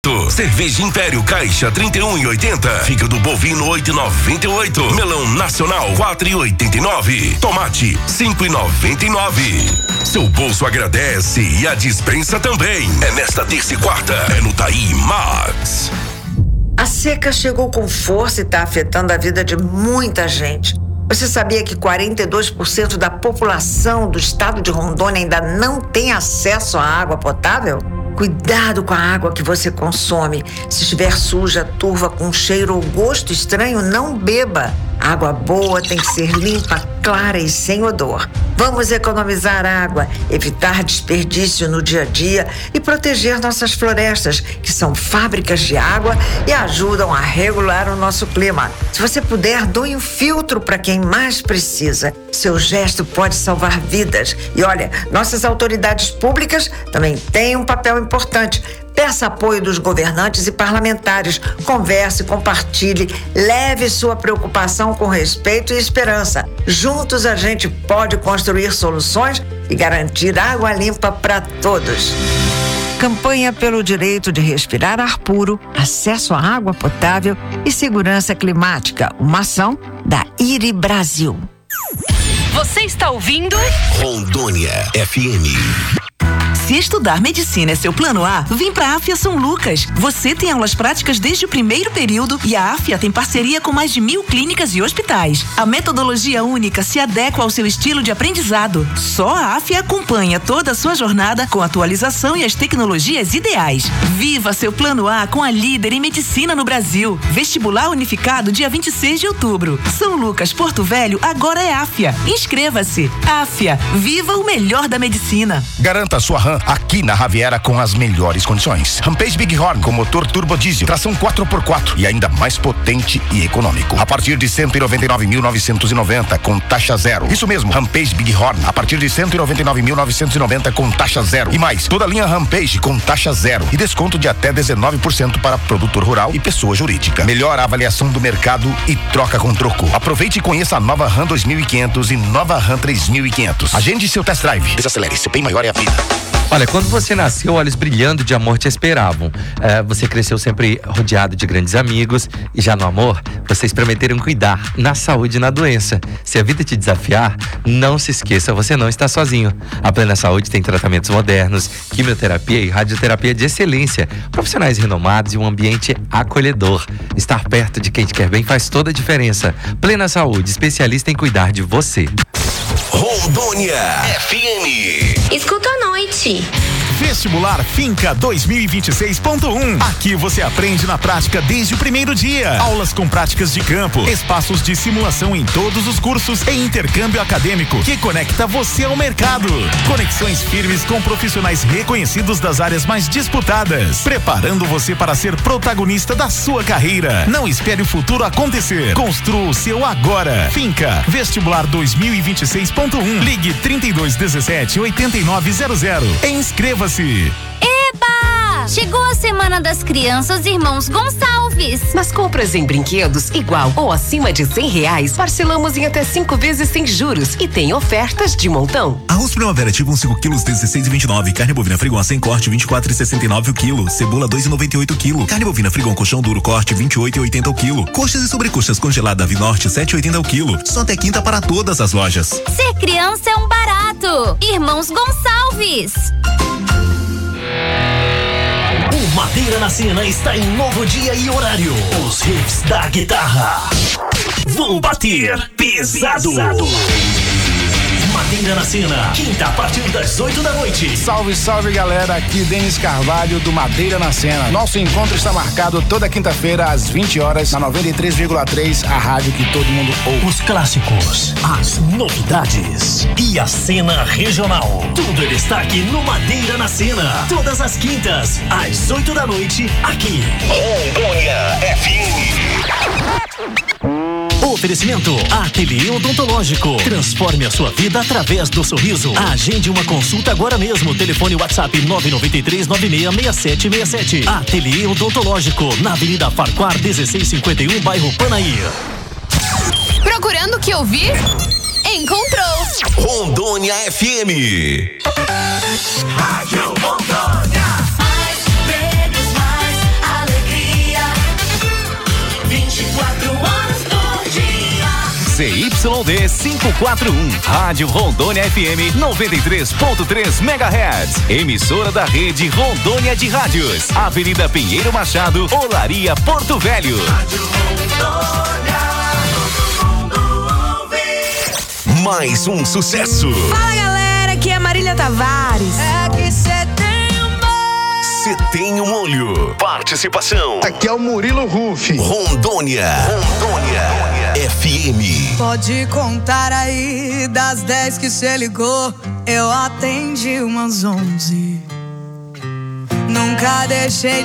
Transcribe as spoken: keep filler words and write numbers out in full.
oito. Cerveja Império Caixa trinta e um e oitenta. Fígado bovino oito e noventa e oito. Melão nacional quatro e oitenta e nove. Tomate cinco e noventa e nove. Seu bolso agradece e a dispensa também. É nesta terça e quarta. É no Taí Max. A seca chegou com força e está afetando a vida de muita gente. Você sabia que quarenta e dois por cento da população do estado de Rondônia ainda não tem acesso à água potável? Cuidado com a água que você consome. Se estiver suja, turva, com cheiro ou gosto estranho, não beba. A água boa tem que ser limpa, clara e sem odor. Vamos economizar água, evitar desperdício no dia a dia e proteger nossas florestas, que são fábricas de água e ajudam a regular o nosso clima. Se você puder, doe um filtro para quem mais precisa. Seu gesto pode salvar vidas. E olha, nossas autoridades públicas também têm um papel importante. Peça apoio dos governantes e parlamentares. Converse, compartilhe, leve sua preocupação com respeito e esperança. Juntos a gente pode construir soluções e garantir água limpa para todos. Campanha pelo direito de respirar ar puro, acesso à água potável e segurança climática. Uma ação da I R I Brasil. Você está ouvindo? Rondônia F M. Se estudar medicina é seu plano A, vem para a Afia São Lucas. Você tem aulas práticas desde o primeiro período e a Afia tem parceria com mais de mil clínicas e hospitais. A metodologia única se adequa ao seu estilo de aprendizado. Só a Afia acompanha toda a sua jornada com a atualização e as tecnologias ideais. Viva seu plano A com a líder em medicina no Brasil. Vestibular unificado dia vinte e seis de outubro. São Lucas, Porto Velho, agora é Afia. Inscreva-se. Afia, viva o melhor da medicina. Garanta a sua RAM aqui na Raviera com as melhores condições. Rampage Bighorn com motor turbo diesel, tração quatro por quatro e ainda mais potente e econômico. A partir de cento e noventa e nove mil novecentos e noventa com taxa zero. Isso mesmo, Rampage Bighorn a partir de cento e noventa e nove mil novecentos e noventa com taxa zero. E mais, toda a linha Rampage com taxa zero e desconto de até dezenove por cento para produtor rural e pessoa jurídica. Melhor avaliação do mercado e troca com troco. Aproveite e conheça a nova RAM dois mil e quinhentos e nova RAM três mil e quinhentos. Agende seu test drive. Desacelere, seu bem maior é a vida. Olha, quando você nasceu, olhos brilhando de amor te esperavam. É, você cresceu sempre rodeado de grandes amigos e já no amor, vocês prometeram cuidar na saúde e na doença. Se a vida te desafiar, não se esqueça, você não está sozinho. A Plena Saúde tem tratamentos modernos, quimioterapia e radioterapia de excelência, profissionais renomados e um ambiente acolhedor. Estar perto de quem te quer bem faz toda a diferença. Plena Saúde, especialista em cuidar de você. Rondônia F M. Escuta à noite. Vestibular Finca dois mil e vinte e seis ponto um. Aqui você aprende na prática desde o primeiro dia. Aulas com práticas de campo, espaços de simulação em todos os cursos e intercâmbio acadêmico que conecta você ao mercado. Conexões firmes com profissionais reconhecidos das áreas mais disputadas, preparando você para ser protagonista da sua carreira. Não espere o futuro acontecer. Construa o seu agora. Finca Vestibular dois mil e vinte e seis ponto um. Ligue trinta e dois dezessete, oitenta e nove zero zero. Inscreva-se. Eba! Chegou a Semana das Crianças Irmãos Gonçalves. Nas compras em brinquedos igual ou acima de cem reais, parcelamos em até cinco vezes sem juros e tem ofertas de montão. Arroz Primavera Tipo um cinco quilos, dezesseis e vinte e nove. Carne bovina Frigon sem corte, vinte e quatro e sessenta e nove o quilo. Cebola, dois e noventa e oito o quilo. Carne bovina Frigon colchão duro corte, vinte e oito e oitenta o quilo. Coxas e sobrecoxas congelada Vinorte, sete e oitenta o quilo. Só até quinta para todas as lojas. Ser criança é um barato. Irmãos Gonçalves. O Madeira na Sena está em novo dia e horário. Os riffs da guitarra vão bater pesado. pesado. Madeira na Sena, quinta a partir das oito da noite. Salve, salve galera, aqui Denis Carvalho do Madeira na Sena. Nosso encontro está marcado toda quinta-feira às vinte horas na noventa e três vírgula três, a rádio que todo mundo ouve. Os clássicos, as novidades e a cena regional. Tudo em destaque no Madeira na Sena. Todas as quintas, às oito da noite, aqui. Rondônia F M. Oferecimento Ateliê Odontológico. Transforme a sua vida através do sorriso. Agende uma consulta agora mesmo. Telefone WhatsApp nove nove três nove seis seis sete seis sete. Ateliê Odontológico, na Avenida Farquhar dezesseis cinquenta e um, bairro Panaí. Procurando o que ouvir? Encontrou! Rondônia F M. Rádio Rondônia. Mais vezes mais Y D quinhentos e quarenta e um. Rádio Rondônia F M noventa e três ponto três megahertz. Emissora da rede Rondônia de Rádios. Avenida Pinheiro Machado, Olaria, Porto Velho. Rádio Rondônia, todo mundo ouve. Mais um sucesso. Fala galera, aqui é Marília Tavares. É que cê tem um olho. Cê tem um olho. Participação. Aqui é o Murilo Rufi. Rondônia. Rondônia. F M. Pode contar aí, das dez que cê ligou, eu atendi umas onze. Nunca deixei